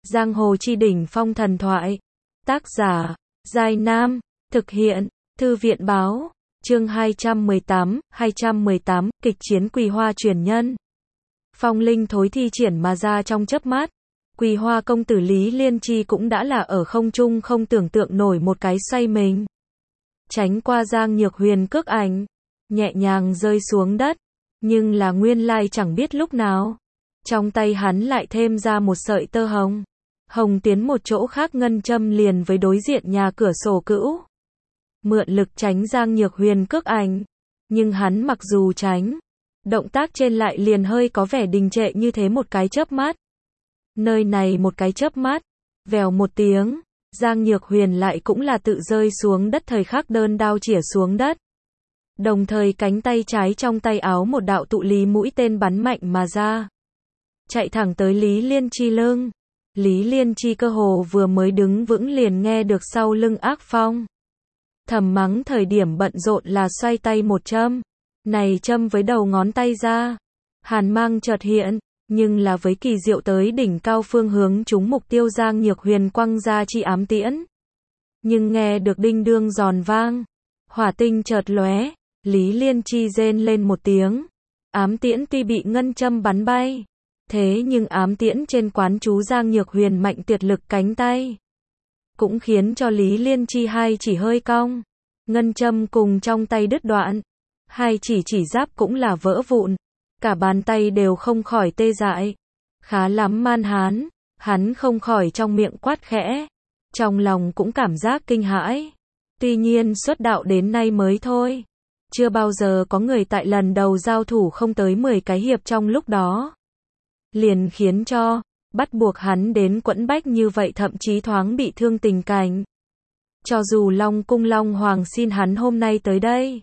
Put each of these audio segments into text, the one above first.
Giang hồ chi đỉnh phong thần thoại. Tác giả, Giai Nam. Thực hiện, Thư viện báo. Chương 218, kịch chiến Quỳ Hoa truyền nhân. Phong linh thối thi triển mà ra trong chớp mắt. Quỳ Hoa công tử Lý Liên Chi cũng đã là ở không trung không tưởng tượng nổi một cái xoay mình. Tránh qua Giang Nhược Huyền cước ảnh, nhẹ nhàng rơi xuống đất. Nhưng là nguyên lai chẳng biết lúc nào, trong tay hắn lại thêm ra một sợi tơ hồng. Hồng tiến một chỗ khác ngân châm liền với đối diện nhà cửa sổ cữu. Mượn lực tránh Giang Nhược Huyền cước ảnh. Nhưng hắn mặc dù tránh, động tác trên lại liền hơi có vẻ đình trệ như thế một cái chớp mắt. Nơi này một cái chớp mắt, vèo một tiếng, Giang Nhược Huyền lại cũng là tự rơi xuống đất thời khắc đơn đao chĩa xuống đất. Đồng thời cánh tay trái trong tay áo một đạo tụ lý mũi tên bắn mạnh mà ra. Chạy thẳng tới Lý Liên Chi lưng. Lý Liên Chi cơ hồ vừa mới đứng vững liền nghe được sau lưng ác phong. Thầm mắng thời điểm bận rộn là xoay tay một châm. Này châm với đầu ngón tay ra. Hàn mang chợt hiện, nhưng là với kỳ diệu tới đỉnh cao phương hướng trúng mục tiêu Giang Nhược Huyền quăng ra chi ám tiễn. Nhưng nghe được đinh đương giòn vang. Hỏa tinh chợt lóe. Lý Liên Chi rên lên một tiếng. Ám tiễn tuy bị ngân châm bắn bay. Thế nhưng ám tiễn trên quán chú Giang Nhược Huyền mạnh tuyệt lực cánh tay. Cũng khiến cho Lý Liên Chi hai chỉ hơi cong. Ngân châm cùng trong tay đứt đoạn. Hai chỉ giáp cũng là vỡ vụn. Cả bàn tay đều không khỏi tê dại. Khá lắm man hán. Hắn không khỏi trong miệng quát khẽ. Trong lòng cũng cảm giác kinh hãi. Tuy nhiên xuất đạo đến nay mới thôi. Chưa bao giờ có người tại lần đầu giao thủ không tới 10 cái hiệp trong lúc đó. Liền khiến cho, bắt buộc hắn đến quẫn bách như vậy thậm chí thoáng bị thương tình cảnh. Cho dù Long Cung Long Hoàng xin hắn hôm nay tới đây.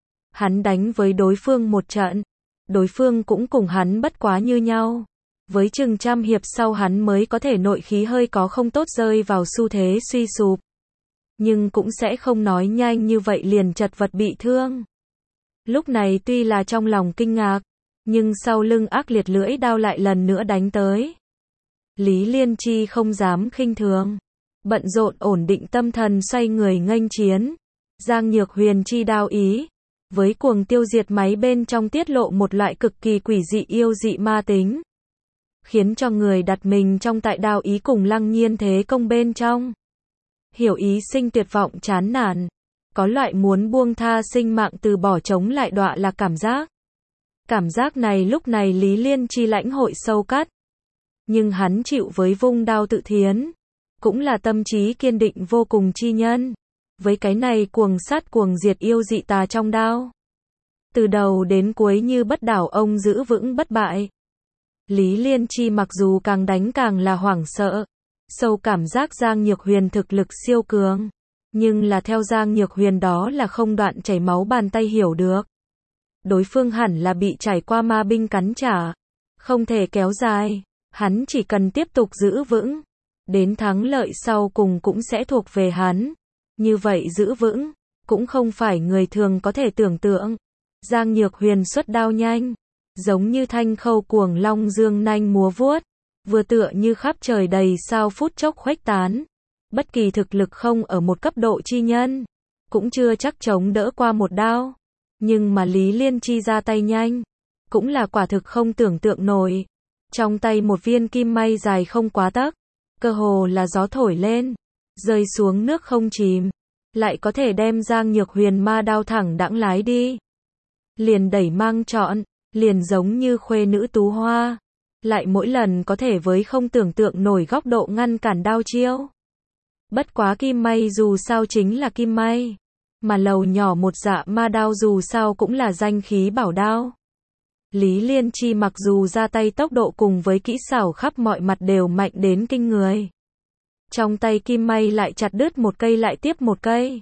Hắn đánh với đối phương một trận. Đối phương cũng cùng hắn bất quá như nhau. Với chừng trăm hiệp sau hắn mới có thể nội khí hơi có không tốt rơi vào xu thế suy sụp. Nhưng cũng sẽ không nói nhanh như vậy liền chật vật bị thương. Lúc này tuy là trong lòng kinh ngạc, nhưng sau lưng ác liệt lưỡi đao lại lần nữa đánh tới. Lý Liên Chi không dám khinh thường, bận rộn ổn định tâm thần xoay người nghênh chiến. Giang Nhược Huyền chi đao ý, với cuồng tiêu diệt máy bên trong tiết lộ một loại cực kỳ quỷ dị yêu dị ma tính. Khiến cho người đặt mình trong tại đao ý cùng Lăng Nhiên thế công bên trong. Hiểu ý sinh tuyệt vọng chán nản. Có loại muốn buông tha sinh mạng từ bỏ chống lại đọa là cảm giác. Cảm giác này lúc này Lý Liên Chi lãnh hội sâu cắt. Nhưng hắn chịu với vung đao tự thiến. Cũng là tâm trí kiên định vô cùng chi nhân. Với cái này cuồng sát cuồng diệt yêu dị tà trong đao. Từ đầu đến cuối như bất đảo ông giữ vững bất bại. Lý Liên Chi mặc dù càng đánh càng là hoảng sợ. Sâu cảm giác Giang Nhược Huyền thực lực siêu cường. Nhưng là theo Giang Nhược Huyền đó là không đoạn chảy máu bàn tay hiểu được. Đối phương hẳn là bị trải qua ma binh cắn trả. Không thể kéo dài. Hắn chỉ cần tiếp tục giữ vững. Đến thắng lợi sau cùng cũng sẽ thuộc về hắn. Như vậy giữ vững. Cũng không phải người thường có thể tưởng tượng. Giang Nhược Huyền xuất đao nhanh. Giống như thanh khâu cuồng long dương nanh múa vuốt. Vừa tựa như khắp trời đầy sao phút chốc khuếch tán. Bất kỳ thực lực không ở một cấp độ chi nhân, cũng chưa chắc chống đỡ qua một đao. Nhưng mà Lý Liên Chi ra tay nhanh, cũng là quả thực không tưởng tượng nổi. Trong tay một viên kim may dài không quá tấc, cơ hồ là gió thổi lên, rơi xuống nước không chìm, lại có thể đem Giang Nhược Huyền ma đao thẳng đãng lái đi. Liền đẩy mang trọn, liền giống như khuê nữ tú hoa, lại mỗi lần có thể với không tưởng tượng nổi góc độ ngăn cản đao chiêu. Bất quá kim may dù sao chính là kim may. Mà lầu nhỏ một dạ ma đao dù sao cũng là danh khí bảo đao. Lý Liên Chi mặc dù ra tay tốc độ cùng với kỹ xảo khắp mọi mặt đều mạnh đến kinh người. Trong tay kim may lại chặt đứt một cây lại tiếp một cây.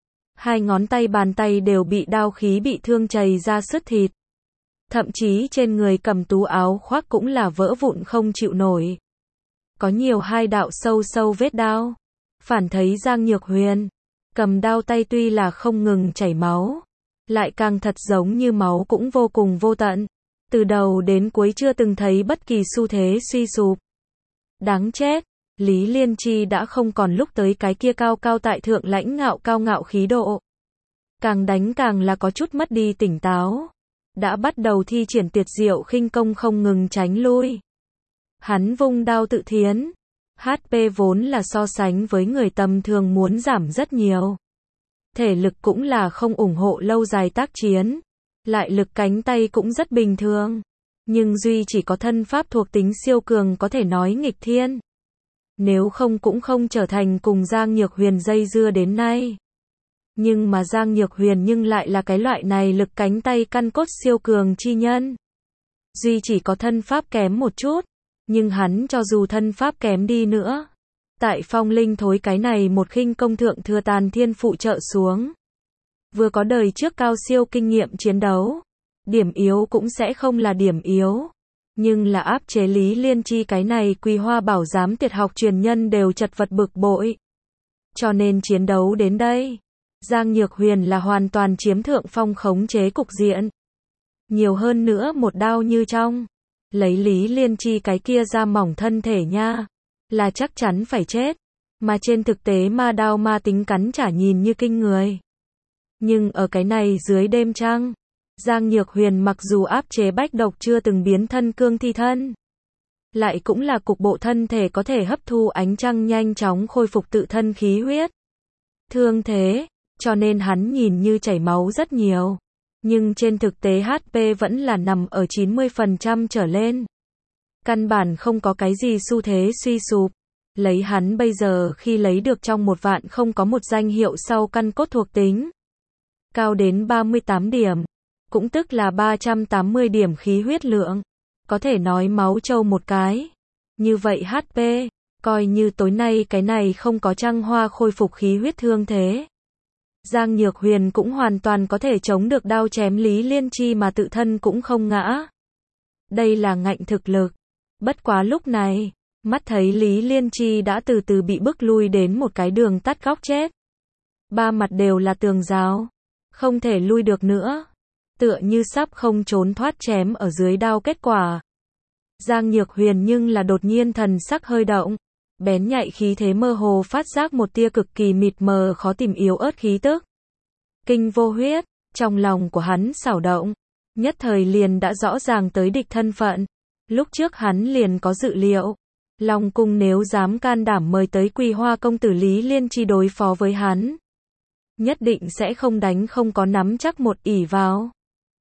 Hai ngón tay bàn tay đều bị đao khí bị thương chảy ra sứt thịt. Thậm chí trên người cầm tú áo khoác cũng là vỡ vụn không chịu nổi. Có nhiều hai đạo sâu sâu vết đao. Phản thấy Giang Nhược Huyền cầm đao tay tuy là không ngừng chảy máu, lại càng thật giống như máu cũng vô cùng vô tận. Từ đầu đến cuối chưa từng thấy bất kỳ xu thế suy sụp. Đáng chết, Lý Liên Chi đã không còn lúc tới cái kia cao cao tại thượng lãnh ngạo cao ngạo khí độ. Càng đánh càng là có chút mất đi tỉnh táo. Đã bắt đầu thi triển tuyệt diệu khinh công không ngừng tránh lui. Hắn vung đao tự thiến. HP vốn là so sánh với người tầm thường muốn giảm rất nhiều. Thể lực cũng là không ủng hộ lâu dài tác chiến. Lại lực cánh tay cũng rất bình thường. Nhưng duy chỉ có thân pháp thuộc tính siêu cường có thể nói nghịch thiên. Nếu không cũng không trở thành cùng Giang Nhược Huyền dây dưa đến nay. Nhưng mà Giang Nhược Huyền nhưng lại là cái loại này lực cánh tay căn cốt siêu cường chi nhân. Duy chỉ có thân pháp kém một chút. Nhưng hắn cho dù thân pháp kém đi nữa. Tại phong linh thối cái này một khinh công thượng thừa tàn thiên phụ trợ xuống. Vừa có đời trước cao siêu kinh nghiệm chiến đấu. Điểm yếu cũng sẽ không là điểm yếu. Nhưng là áp chế Lý Liên Chi cái này Quý Hoa Bảo giám tuyệt học truyền nhân đều chật vật bực bội. Cho nên chiến đấu đến đây. Giang Nhược Huyền là hoàn toàn chiếm thượng phong khống chế cục diện. Nhiều hơn nữa một đao như trong. Lấy Lý Liên Chi cái kia ra mỏng thân thể nha. Là chắc chắn phải chết. Mà trên thực tế ma đao ma tính cắn trả nhìn như kinh người. Nhưng ở cái này dưới đêm trăng. Giang Nhược Huyền mặc dù áp chế bách độc chưa từng biến thân cương thi thân. Lại cũng là cục bộ thân thể có thể hấp thu ánh trăng nhanh chóng khôi phục tự thân khí huyết. Thương thế, cho nên hắn nhìn như chảy máu rất nhiều. Nhưng trên thực tế HP vẫn là nằm ở 90% trở lên. Căn bản không có cái gì xu thế suy sụp. Lấy hắn bây giờ khi lấy được trong một vạn không có một danh hiệu sau căn cốt thuộc tính. Cao đến 38 điểm. Cũng tức là 380 điểm khí huyết lượng. Có thể nói máu trâu một cái. Như vậy HP, coi như tối nay cái này không có trăng hoa khôi phục khí huyết thương thế. Giang Nhược Huyền cũng hoàn toàn có thể chống được đao chém Lý Liên Chi mà tự thân cũng không ngã. Đây là ngạnh thực lực. Bất quá lúc này, mắt thấy Lý Liên Chi đã từ từ bị bức lui đến một cái đường tắt góc chết. Ba mặt đều là tường rào. Không thể lui được nữa. Tựa như sắp không trốn thoát chém ở dưới đao kết quả. Giang Nhược Huyền nhưng là đột nhiên thần sắc hơi động. Bén nhạy khí thế mơ hồ phát giác một tia cực kỳ mịt mờ khó tìm yếu ớt khí tức. Kinh vô huyết, trong lòng của hắn xảo động. Nhất thời liền đã rõ ràng tới địch thân phận. Lúc trước hắn liền có dự liệu. Long cung nếu dám can đảm mời tới Quý Hoa công tử Lý Liên Chi đối phó với hắn. Nhất định sẽ không đánh không có nắm chắc một ỷ vào.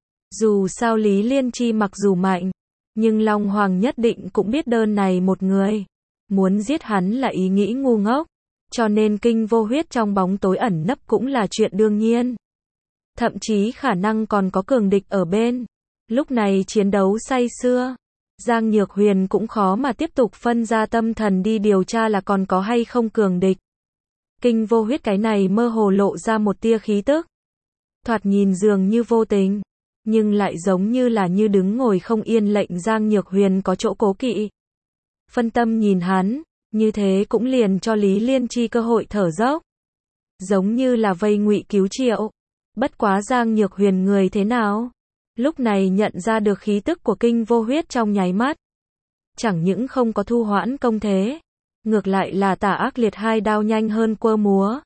Dù sao Lý Liên Chi mặc dù mạnh, nhưng Long Hoàng nhất định cũng biết đơn này một người. Muốn giết hắn là ý nghĩ ngu ngốc, cho nên kinh vô huyết trong bóng tối ẩn nấp cũng là chuyện đương nhiên. Thậm chí khả năng còn có cường địch ở bên. Lúc này chiến đấu say sưa, Giang Nhược Huyền cũng khó mà tiếp tục phân ra tâm thần đi điều tra là còn có hay không cường địch. Kinh vô huyết cái này mơ hồ lộ ra một tia khí tức. Thoạt nhìn dường như vô tình, nhưng lại giống như là như đứng ngồi không yên lệnh Giang Nhược Huyền có chỗ cố kỵ. Phân tâm nhìn hắn, như thế cũng liền cho Lý Liên Chi cơ hội thở dốc. Giống như là vây ngụy cứu triệu. Bất quá Giang Nhược Huyền người thế nào? Lúc này nhận ra được khí tức của kinh vô huyết trong nháy mắt. Chẳng những không có thu hoãn công thế. Ngược lại là tả ác liệt hai đao nhanh hơn quơ múa.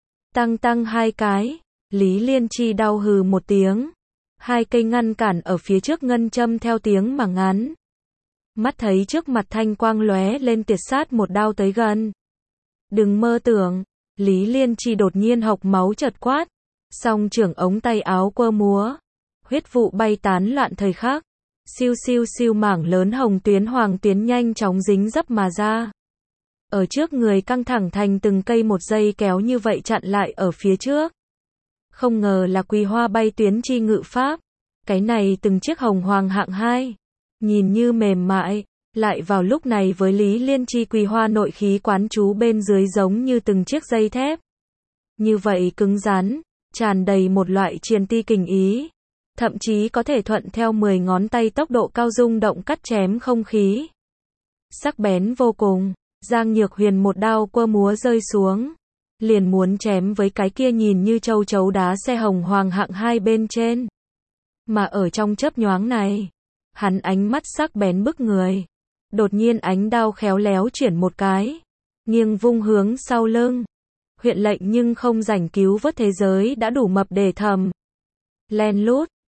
Tăng hai cái. Lý Liên Chi đau hừ một tiếng. Hai cây ngăn cản ở phía trước ngân châm theo tiếng mà ngắn. Mắt thấy trước mặt thanh quang lóe lên tiệt sát một đao tới gần. Đừng mơ tưởng. Lý Liên Chi đột nhiên hộc máu chợt quát. Song trưởng ống tay áo quơ múa. Huyết vụ bay tán loạn thời khắc. Siêu siêu siêu mảng lớn hồng tuyến hoàng tuyến nhanh chóng dính dấp mà ra. Ở trước người căng thẳng thành từng cây một dây kéo như vậy chặn lại ở phía trước. Không ngờ là Quý Hoa bay tuyến chi ngự pháp. Cái này từng chiếc hồng hoàng hạng 2. Nhìn như mềm mại. Lại vào lúc này với Lý Liên Chi Quý Hoa nội khí quán chú bên dưới giống như từng chiếc dây thép. Như vậy cứng rắn. Tràn đầy một loại triền ti kình ý. Thậm chí có thể thuận theo 10 ngón tay tốc độ cao rung động cắt chém không khí. Sắc bén vô cùng. Giang Nhược Huyền một đao quơ múa rơi xuống. Liền muốn chém với cái kia nhìn như châu chấu đá xe hồng hoàng hạng 2 bên trên. Mà ở trong chớp nhoáng này, hắn ánh mắt sắc bén bức người. Đột nhiên ánh đao khéo léo chuyển một cái. nghiêng vung hướng sau lưng. Huyện lệnh nhưng không rảnh cứu vớt thế giới đã đủ mập để thầm. Len lút.